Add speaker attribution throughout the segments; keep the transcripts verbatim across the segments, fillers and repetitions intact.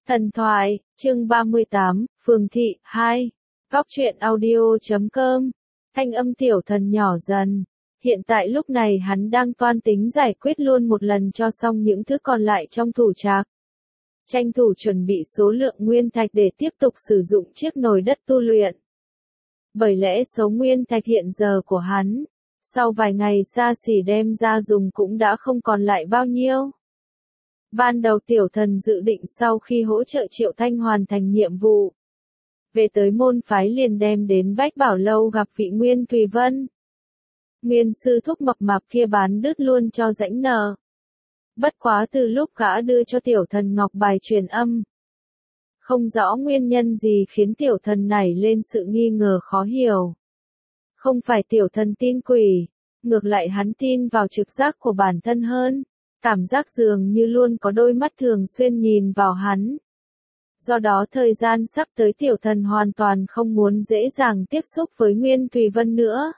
Speaker 1: Thần thoại, chương ba mươi tám, Phường Thị, hai. Góc truyện audio chấm com. Thanh âm tiểu thần nhỏ dần. Hiện tại lúc này hắn đang toan tính giải quyết luôn một lần cho xong những thứ còn lại trong thủ trạc. Tranh thủ chuẩn bị số lượng nguyên thạch để tiếp tục sử dụng chiếc nồi đất tu luyện. Bởi lẽ số nguyên thạch hiện giờ của hắn, sau vài ngày xa xỉ đem ra dùng cũng đã không còn lại bao nhiêu. Ban đầu tiểu thần dự định sau khi hỗ trợ Triệu Thanh hoàn thành nhiệm vụ, về tới môn phái liền đem đến Bách Bảo Lâu gặp vị Nguyên Thùy Vân. Nguyên sư thúc mập mạp kia bán đứt luôn cho rãnh nợ. Bất quá từ lúc gã đưa cho tiểu thần ngọc bài truyền âm, không rõ nguyên nhân gì khiến tiểu thần nảy lên sự nghi ngờ khó hiểu. Không phải tiểu thần tin quỷ, ngược lại hắn tin vào trực giác của bản thân hơn. Cảm giác dường như luôn có đôi mắt thường xuyên nhìn vào hắn. Do đó thời gian sắp tới tiểu thần hoàn toàn không muốn dễ dàng tiếp xúc với Nguyên Thùy Vân nữa.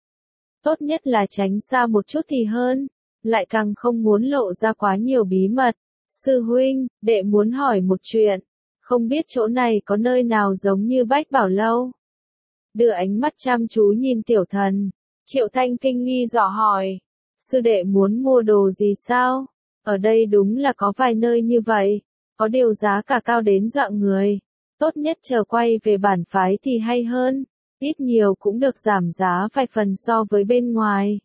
Speaker 1: Tốt nhất là tránh xa một chút thì hơn, lại càng không muốn lộ ra quá nhiều bí mật. Sư huynh, đệ muốn hỏi một chuyện, không biết chỗ này có nơi nào giống như Bách Bảo Lâu? Đưa ánh mắt chăm chú nhìn tiểu thần, Triệu Thanh kinh nghi dò hỏi. Sư đệ muốn mua đồ gì sao? Ở đây đúng là có vài nơi như vậy, có điều giá cả cao đến dọa người. Tốt nhất chờ quay về bản phái thì hay hơn, ít nhiều cũng được giảm giá vài phần so với bên ngoài.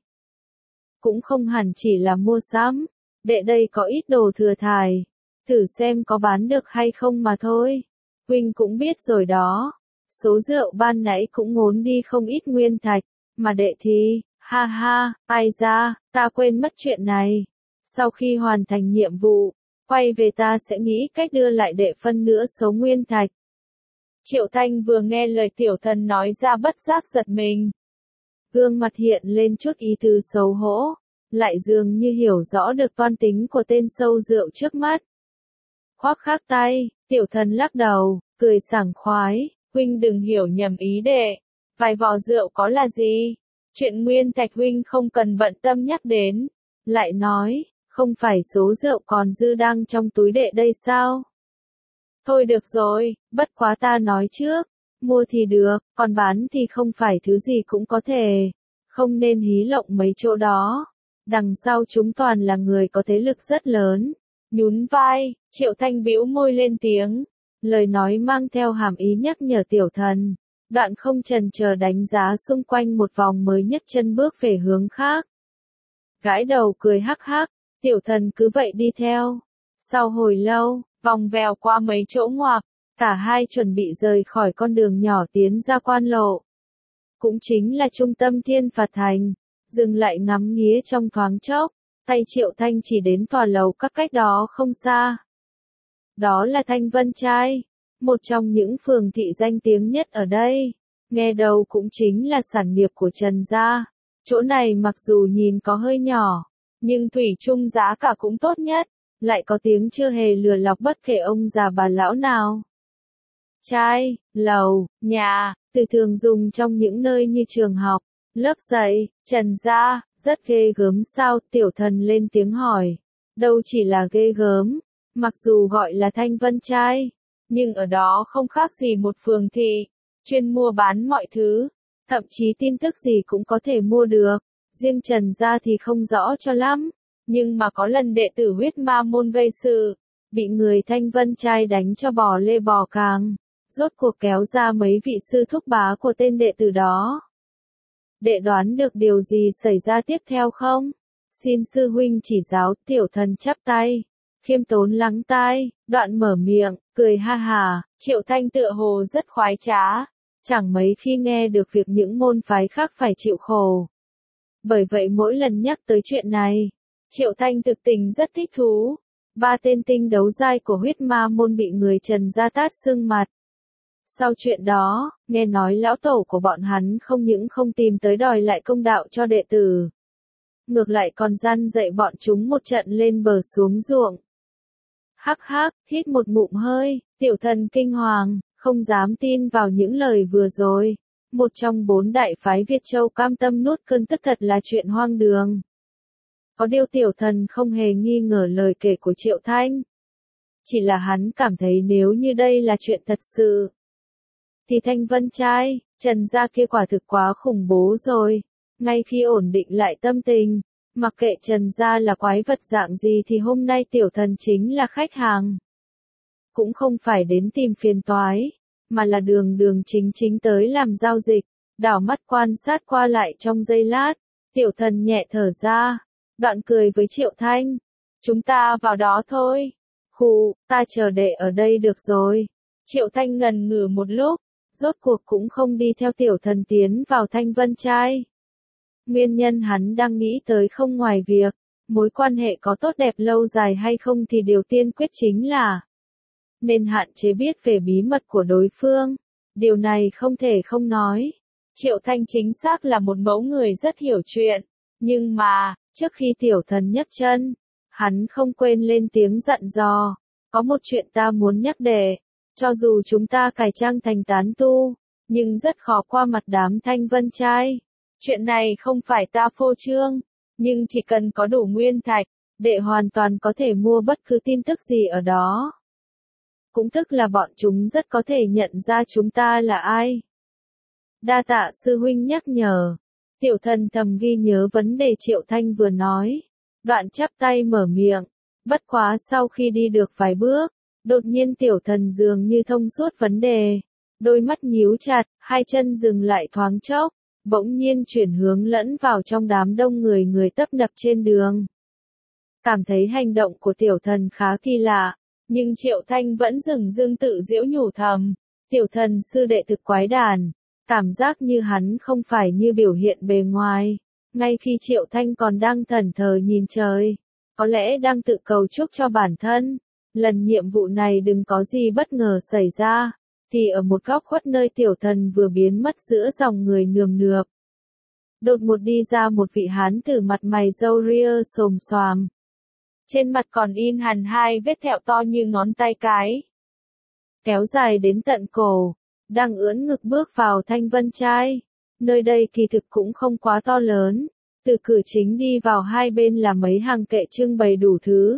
Speaker 1: Cũng không hẳn chỉ là mua sắm, đệ đây có ít đồ thừa thải, thử xem có bán được hay không mà thôi. Huynh cũng biết rồi đó, số rượu ban nãy cũng ngốn đi không ít nguyên thạch, mà đệ thì... Ha ha, ai ra, ta quên mất chuyện này. Sau khi hoàn thành nhiệm vụ, quay về ta sẽ nghĩ cách đưa lại đệ phân nữa số nguyên thạch. Triệu Thanh vừa nghe lời tiểu thần nói ra bất giác giật mình. Gương mặt hiện lên chút ý tứ xấu hổ, lại dường như hiểu rõ được toan tính của tên sâu rượu trước mắt. Khoác khắc tay, tiểu thần lắc đầu, cười sảng khoái, huynh đừng hiểu nhầm ý đệ, vài vò rượu có là gì? Chuyện nguyên thạch huynh không cần bận tâm nhắc đến. Lại nói, không phải số rượu còn dư đang trong túi đệ đây sao? Thôi được rồi, bất quá ta nói trước, mua thì được, còn bán thì không phải thứ gì cũng có thể. Không nên hí lộng mấy chỗ đó. Đằng sau chúng toàn là người có thế lực rất lớn. Nhún vai, Triệu Thanh bĩu môi lên tiếng. Lời nói mang theo hàm ý nhắc nhở tiểu thần. Đoạn không chần chờ đánh giá xung quanh một vòng mới nhấc chân bước về hướng khác. Gãi đầu cười hắc hắc, tiểu thần cứ vậy đi theo. Sau hồi lâu, vòng vèo qua mấy chỗ ngoặc, cả hai chuẩn bị rời khỏi con đường nhỏ tiến ra quan lộ. Cũng chính là trung tâm Thiên Phạt Thành, dừng lại ngắm nghía trong thoáng chốc, tay Triệu Thanh chỉ đến tòa lầu các cách đó không xa. Đó là Thanh Vân Trai. Một trong những phường thị danh tiếng nhất ở đây, nghe đầu cũng chính là sản nghiệp của Trần gia. Chỗ này mặc dù nhìn có hơi nhỏ, nhưng thủy chung giá cả cũng tốt nhất, lại có tiếng chưa hề lừa lọc bất kể ông già bà lão nào. Trai, lầu, nhà, từ thường dùng trong những nơi như trường học, lớp dạy, Trần gia, rất ghê gớm sao? Tiểu thần lên tiếng hỏi. Đâu chỉ là ghê gớm, mặc dù gọi là Thanh Vân Trai, nhưng ở đó không khác gì một phường thị, chuyên mua bán mọi thứ, thậm chí tin tức gì cũng có thể mua được. Riêng Trần gia thì không rõ cho lắm, nhưng mà có lần đệ tử huyết ma môn gây sự, bị người Thanh Vân Trai đánh cho bò lê bò càng, rốt cuộc kéo ra mấy vị sư thúc bá của tên đệ tử đó. Đệ đoán được điều gì xảy ra tiếp theo không? Xin sư huynh chỉ giáo. Tiểu thần chắp tay, khiêm tốn lắng tai, đoạn mở miệng, cười ha hà. Triệu Thanh tựa hồ rất khoái trá, chẳng mấy khi nghe được việc những môn phái khác phải chịu khổ. Bởi vậy mỗi lần nhắc tới chuyện này, Triệu Thanh thực tình rất thích thú. Ba tên tinh đấu giai của huyết ma môn bị người Trần gia tát sưng mặt. Sau chuyện đó, nghe nói lão tổ của bọn hắn không những không tìm tới đòi lại công đạo cho đệ tử, ngược lại còn răn dạy bọn chúng một trận lên bờ xuống ruộng. Hắc hắc, hít một ngụm hơi, tiểu thần kinh hoàng, không dám tin vào những lời vừa rồi. Một trong bốn đại phái Việt Châu cam tâm nuốt cơn tức thật là chuyện hoang đường. Có điều tiểu thần không hề nghi ngờ lời kể của Triệu Thanh. Chỉ là hắn cảm thấy nếu như đây là chuyện thật sự, thì Thanh Vân trai, Trần gia kia quả thực quá khủng bố rồi. Ngay khi ổn định lại tâm tình, mặc kệ Trần gia là quái vật dạng gì thì hôm nay tiểu thần chính là khách hàng. Cũng không phải đến tìm phiền toái, mà là đường đường chính chính tới làm giao dịch. Đảo mắt quan sát qua lại trong giây lát, tiểu thần nhẹ thở ra, đoạn cười với Triệu Thanh. Chúng ta vào đó thôi. Khụ, ta chờ đệ ở đây được rồi. Triệu Thanh ngần ngừ một lúc, rốt cuộc cũng không đi theo tiểu thần tiến vào Thanh Vân trai. Nguyên nhân hắn đang nghĩ tới không ngoài việc, mối quan hệ có tốt đẹp lâu dài hay không thì điều tiên quyết chính là nên hạn chế biết về bí mật của đối phương. Điều này không thể không nói. Triệu Thanh chính xác là một mẫu người rất hiểu chuyện, nhưng mà, trước khi tiểu thần nhấc chân, hắn không quên lên tiếng dặn dò. Có một chuyện ta muốn nhắc để, cho dù chúng ta cải trang thành tán tu, nhưng rất khó qua mặt đám Thanh Vân trai. Chuyện này không phải ta phô trương, nhưng chỉ cần có đủ nguyên thạch, đệ hoàn toàn có thể mua bất cứ tin tức gì ở đó. Cũng tức là bọn chúng rất có thể nhận ra chúng ta là ai. Đa tạ sư huynh nhắc nhở. Tiểu thần thầm ghi nhớ vấn đề Triệu Thanh vừa nói. Đoạn chắp tay mở miệng. Bất quá sau khi đi được vài bước, đột nhiên tiểu thần dường như thông suốt vấn đề. Đôi mắt nhíu chặt, hai chân dừng lại thoáng chốc, bỗng nhiên chuyển hướng lẫn vào trong đám đông người người tấp nập trên đường. Cảm thấy hành động của tiểu thần khá kỳ lạ, nhưng Triệu Thanh vẫn dừng dưng tự giễu nhủ thầm. Tiểu thần sư đệ thực quái đản. Cảm giác như hắn không phải như biểu hiện bề ngoài. Ngay khi Triệu Thanh còn đang thẫn thờ nhìn trời, có lẽ đang tự cầu chúc cho bản thân, lần nhiệm vụ này đừng có gì bất ngờ xảy ra, thì ở một góc khuất nơi tiểu thần vừa biến mất giữa dòng người nườm nượp. Đột ngột đi ra một vị hán tử mặt mày râu ria xồm xoàm. Trên mặt còn in hẳn hai vết thẹo to như ngón tay cái, kéo dài đến tận cổ. Đang ưỡn ngực bước vào Thanh Vân trai. Nơi đây kỳ thực cũng không quá to lớn. Từ cửa chính đi vào hai bên là mấy hàng kệ trưng bày đủ thứ.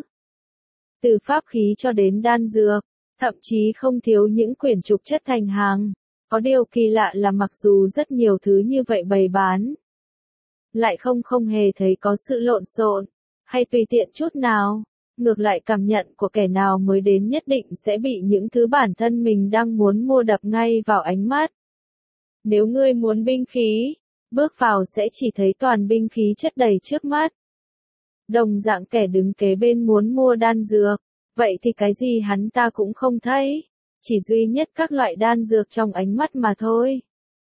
Speaker 1: Từ pháp khí cho đến đan dược, thậm chí không thiếu những quyển trục chất thành hàng. Có điều kỳ lạ là mặc dù rất nhiều thứ như vậy bày bán, lại không không hề thấy có sự lộn xộn, hay tùy tiện chút nào. Ngược lại cảm nhận của kẻ nào mới đến nhất định sẽ bị những thứ bản thân mình đang muốn mua đập ngay vào ánh mắt. Nếu ngươi muốn binh khí, bước vào sẽ chỉ thấy toàn binh khí chất đầy trước mắt. Đồng dạng kẻ đứng kế bên muốn mua đan dược, vậy thì cái gì hắn ta cũng không thấy, chỉ duy nhất các loại đan dược trong ánh mắt mà thôi.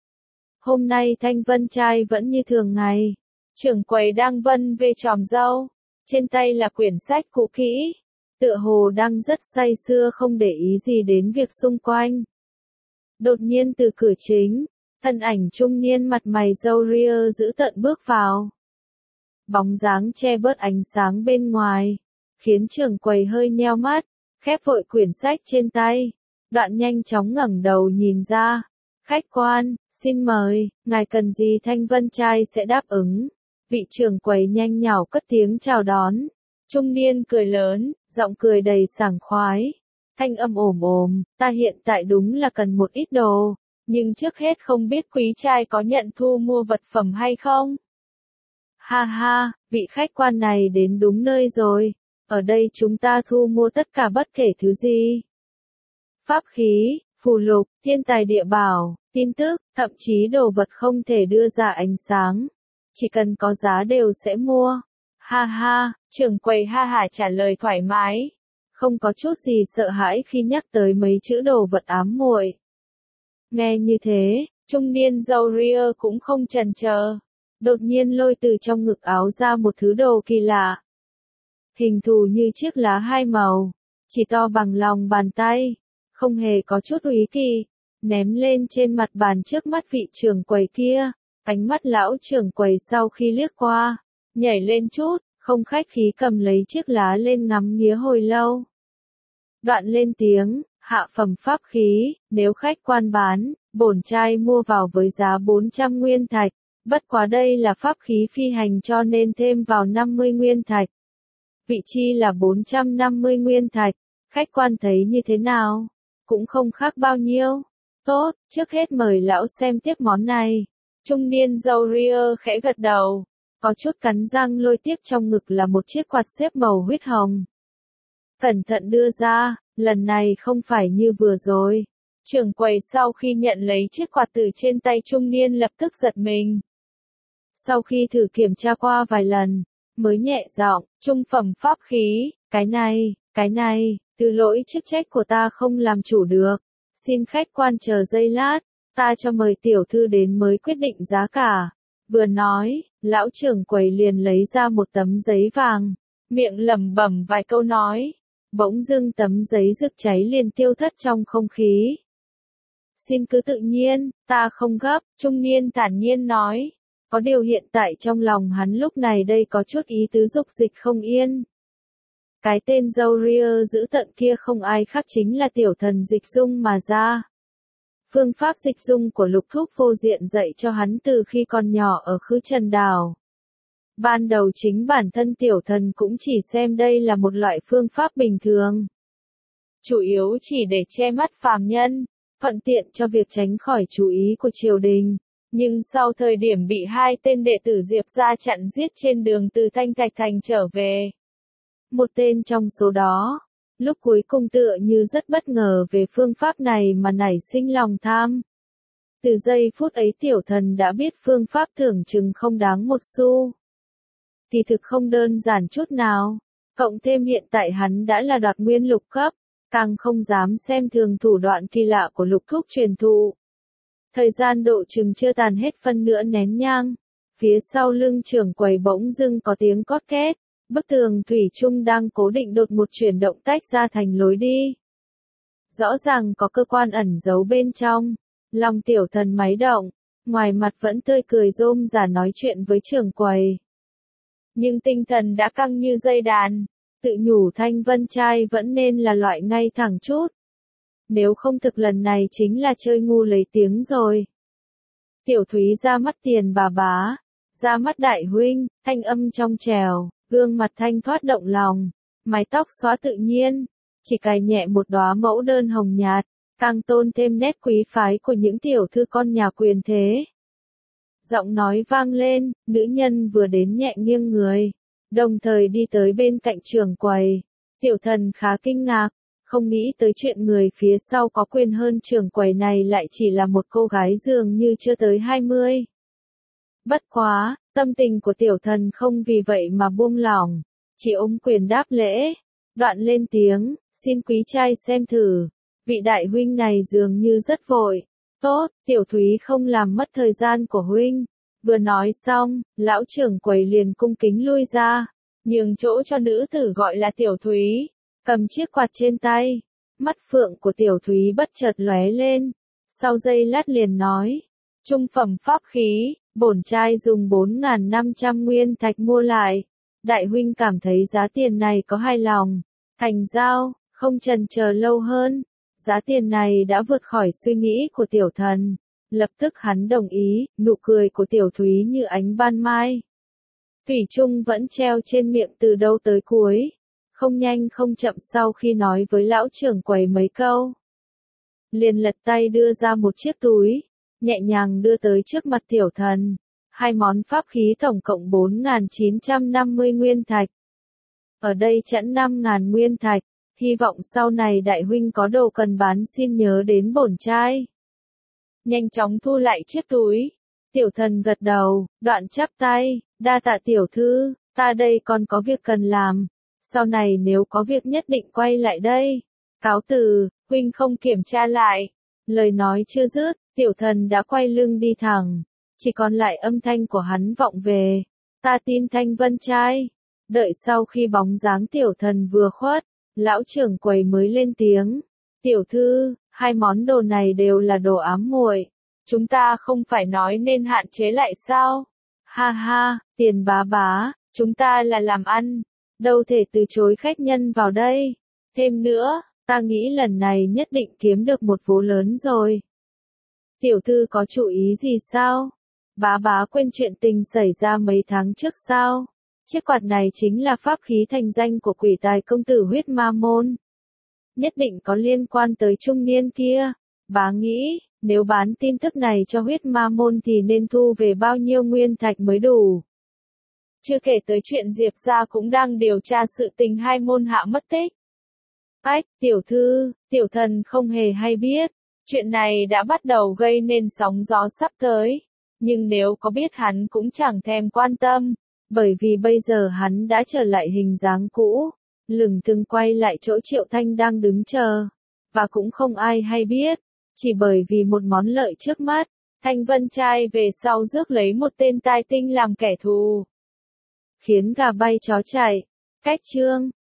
Speaker 1: Hôm nay Thanh Vân trai vẫn như thường ngày, trưởng quầy đang vân về tròm dâu. Trên tay là quyển sách cũ kỹ, tựa hồ đang rất say sưa không để ý gì đến việc xung quanh. Đột nhiên từ cửa chính, thân ảnh trung niên mặt mày râu ria giữ tợn bước vào. Bóng dáng che bớt ánh sáng bên ngoài, khiến trưởng quầy hơi nheo mắt, khép vội quyển sách trên tay, đoạn nhanh chóng ngẩng đầu nhìn ra. Khách quan, xin mời, ngài cần gì Thanh Vân trai sẽ đáp ứng. Vị trưởng quầy nhanh nhảu cất tiếng chào đón. Trung niên cười lớn, giọng cười đầy sảng khoái. Thanh âm ồm ồm, ta hiện tại đúng là cần một ít đồ, nhưng trước hết không biết quý trai có nhận thu mua vật phẩm hay không? Ha ha, vị khách quan này đến đúng nơi rồi. Ở đây chúng ta thu mua tất cả bất kể thứ gì. Pháp khí, phù lục, thiên tài địa bảo, tin tức, thậm chí đồ vật không thể đưa ra ánh sáng. Chỉ cần có giá đều sẽ mua. Ha ha, trưởng quầy ha hả trả lời thoải mái. Không có chút gì sợ hãi khi nhắc tới mấy chữ đồ vật ám muội. Nghe như thế, trung niên râu ria cũng không chần chờ. Đột nhiên lôi từ trong ngực áo ra một thứ đồ kỳ lạ. Hình thù như chiếc lá hai màu, chỉ to bằng lòng bàn tay, không hề có chút úy kỳ, ném lên trên mặt bàn trước mắt vị trưởng quầy kia. Ánh mắt lão trưởng quầy sau khi liếc qua, nhảy lên chút, không khách khí cầm lấy chiếc lá lên ngắm nghía hồi lâu. Đoạn lên tiếng, hạ phẩm pháp khí, nếu khách quan bán, bổn trai mua vào với giá bốn trăm nguyên thạch, bất quá đây là pháp khí phi hành cho nên thêm vào năm mươi nguyên thạch. Vị chi là bốn trăm năm mươi nguyên thạch, Khách quan thấy như thế nào? Cũng không khác bao nhiêu. Tốt, trước hết mời lão xem tiếp món này. Trung niên râu ria khẽ gật đầu. Có chút cắn răng lôi tiếp trong ngực là một chiếc quạt xếp màu huyết hồng. Cẩn thận đưa ra, lần này không phải như vừa rồi. Trưởng quầy sau khi nhận lấy chiếc quạt từ trên tay trung niên lập tức giật mình. Sau khi thử kiểm tra qua vài lần, mới nhẹ giọng, trung phẩm pháp khí, cái này, cái này, từ lỗi chức trách của ta không làm chủ được. Xin khách quan chờ giây lát, ta cho mời tiểu thư đến mới quyết định giá cả. Vừa nói, lão trưởng quầy liền lấy ra một tấm giấy vàng, miệng lẩm bẩm vài câu nói. Bỗng dưng tấm giấy rực cháy liền tiêu thất trong không khí. Xin cứ tự nhiên, ta không gấp, trung niên thản nhiên nói. Có điều hiện tại trong lòng hắn lúc này đây có chút ý tứ dục dịch không yên. Cái tên râu ria giữ tận kia không ai khác chính là tiểu thần Dịch Dung mà ra. Phương pháp dịch dung của Lục Thúc Vô Diện dạy cho hắn từ khi còn nhỏ ở Khứ Trần Đảo. Ban đầu chính bản thân tiểu thần cũng chỉ xem đây là một loại phương pháp bình thường. Chủ yếu chỉ để che mắt phàm nhân, thuận tiện cho việc tránh khỏi chú ý của triều đình. Nhưng sau thời điểm bị hai tên đệ tử Diệp gia chặn giết trên đường từ Thanh Thạch Thành trở về. Một tên trong số đó, lúc cuối cùng tựa như rất bất ngờ về phương pháp này mà nảy sinh lòng tham. Từ giây phút ấy tiểu thần đã biết phương pháp tưởng chừng không đáng một xu. Thì thực không đơn giản chút nào, cộng thêm hiện tại hắn đã là đoạt nguyên lục cấp, càng không dám xem thường thủ đoạn kỳ lạ của Lục Thúc truyền thụ. Thời gian độ chừng chưa tàn hết phân nửa nén nhang, phía sau lưng trưởng quầy bỗng dưng có tiếng cót két, bức tường thủy chung đang cố định đột một chuyển động tách ra thành lối đi. Rõ ràng có cơ quan ẩn giấu bên trong, lòng tiểu thần máy động, ngoài mặt vẫn tươi cười rôm rả nói chuyện với trưởng quầy. Nhưng tinh thần đã căng như dây đàn, tự nhủ Thanh Vân trai vẫn nên là loại ngay thẳng chút. Nếu không thực lần này chính là chơi ngu lấy tiếng rồi. Tiểu Thúy ra mắt tiền bà bá, ra mắt đại huynh, thanh âm trong trèo, gương mặt thanh thoát động lòng, mái tóc xóa tự nhiên, chỉ cài nhẹ một đóa mẫu đơn hồng nhạt, càng tôn thêm nét quý phái của những tiểu thư con nhà quyền thế. Giọng nói vang lên, nữ nhân vừa đến nhẹ nghiêng người, đồng thời đi tới bên cạnh trưởng quầy. Tiểu thần khá kinh ngạc, không nghĩ tới chuyện người phía sau có quyền hơn trưởng quầy này lại chỉ là một cô gái dường như chưa tới hai mươi. Bất quá, tâm tình của tiểu thần không vì vậy mà buông lỏng, chỉ ôm quyền đáp lễ, đoạn lên tiếng, xin quý trai xem thử, vị đại huynh này dường như rất vội. Tốt, tiểu Thúy không làm mất thời gian của huynh. Vừa nói xong, lão trưởng quầy liền cung kính lui ra, nhường chỗ cho nữ tử gọi là tiểu Thúy, cầm chiếc quạt trên tay. Mắt phượng của tiểu Thúy bất chợt lóe lên, sau giây lát liền nói, trung phẩm pháp khí, bổn trai dùng bốn nghìn năm trăm nguyên thạch mua lại. Đại huynh cảm thấy giá tiền này có hài lòng, thành giao, không chần chờ lâu hơn. Giá tiền này đã vượt khỏi suy nghĩ của tiểu thần. Lập tức hắn đồng ý, nụ cười của tiểu Thúy như ánh ban mai. Thủy chung vẫn treo trên miệng từ đầu tới cuối. Không nhanh không chậm sau khi nói với lão trưởng quầy mấy câu. Liền lật tay đưa ra một chiếc túi, nhẹ nhàng đưa tới trước mặt tiểu thần. Hai món pháp khí tổng cộng bốn nghìn chín trăm năm mươi nguyên thạch. Ở đây chẵn năm nghìn nguyên thạch. Hy vọng sau này đại huynh có đồ cần bán xin nhớ đến bổn trai. Nhanh chóng thu lại chiếc túi. Tiểu thần gật đầu, đoạn chắp tay, đa tạ tiểu thư, ta đây còn có việc cần làm. Sau này nếu có việc nhất định quay lại đây. Cáo từ, huynh không kiểm tra lại. Lời nói chưa dứt, tiểu thần đã quay lưng đi thẳng. Chỉ còn lại âm thanh của hắn vọng về. Ta tin Thanh Vân trai. Đợi sau khi bóng dáng tiểu thần vừa khuất, lão trưởng quầy mới lên tiếng. Tiểu thư, hai món đồ này đều là đồ ám muội. Chúng ta không phải nói nên hạn chế lại sao? Ha ha, tiền bá bá, chúng ta là làm ăn. Đâu thể từ chối khách nhân vào đây. Thêm nữa, ta nghĩ lần này nhất định kiếm được một vố lớn rồi. Tiểu thư có chủ ý gì sao? Bá bá quên chuyện tình xảy ra mấy tháng trước sao? Chiếc quạt này chính là pháp khí thành danh của quỷ tài công tử huyết ma môn. nhất định có liên quan tới trung niên kia. Bá nghĩ, nếu bán tin tức này cho huyết ma môn thì nên thu về bao nhiêu nguyên thạch mới đủ. Chưa kể tới chuyện Diệp gia cũng đang điều tra sự tình hai môn hạ mất tích. Ách, tiểu thư, tiểu thần không hề hay biết. Chuyện này đã bắt đầu gây nên sóng gió sắp tới. Nhưng nếu có biết hắn cũng chẳng thèm quan tâm. Bởi vì bây giờ hắn đã trở lại hình dáng cũ. Lừng từng quay lại chỗ Triệu Thanh đang đứng chờ. Và cũng không ai hay biết. Chỉ bởi vì một món lợi trước mắt. Thanh Vân trai về sau rước lấy một tên tai tinh làm kẻ thù. Khiến gà bay chó chạy. Cách chương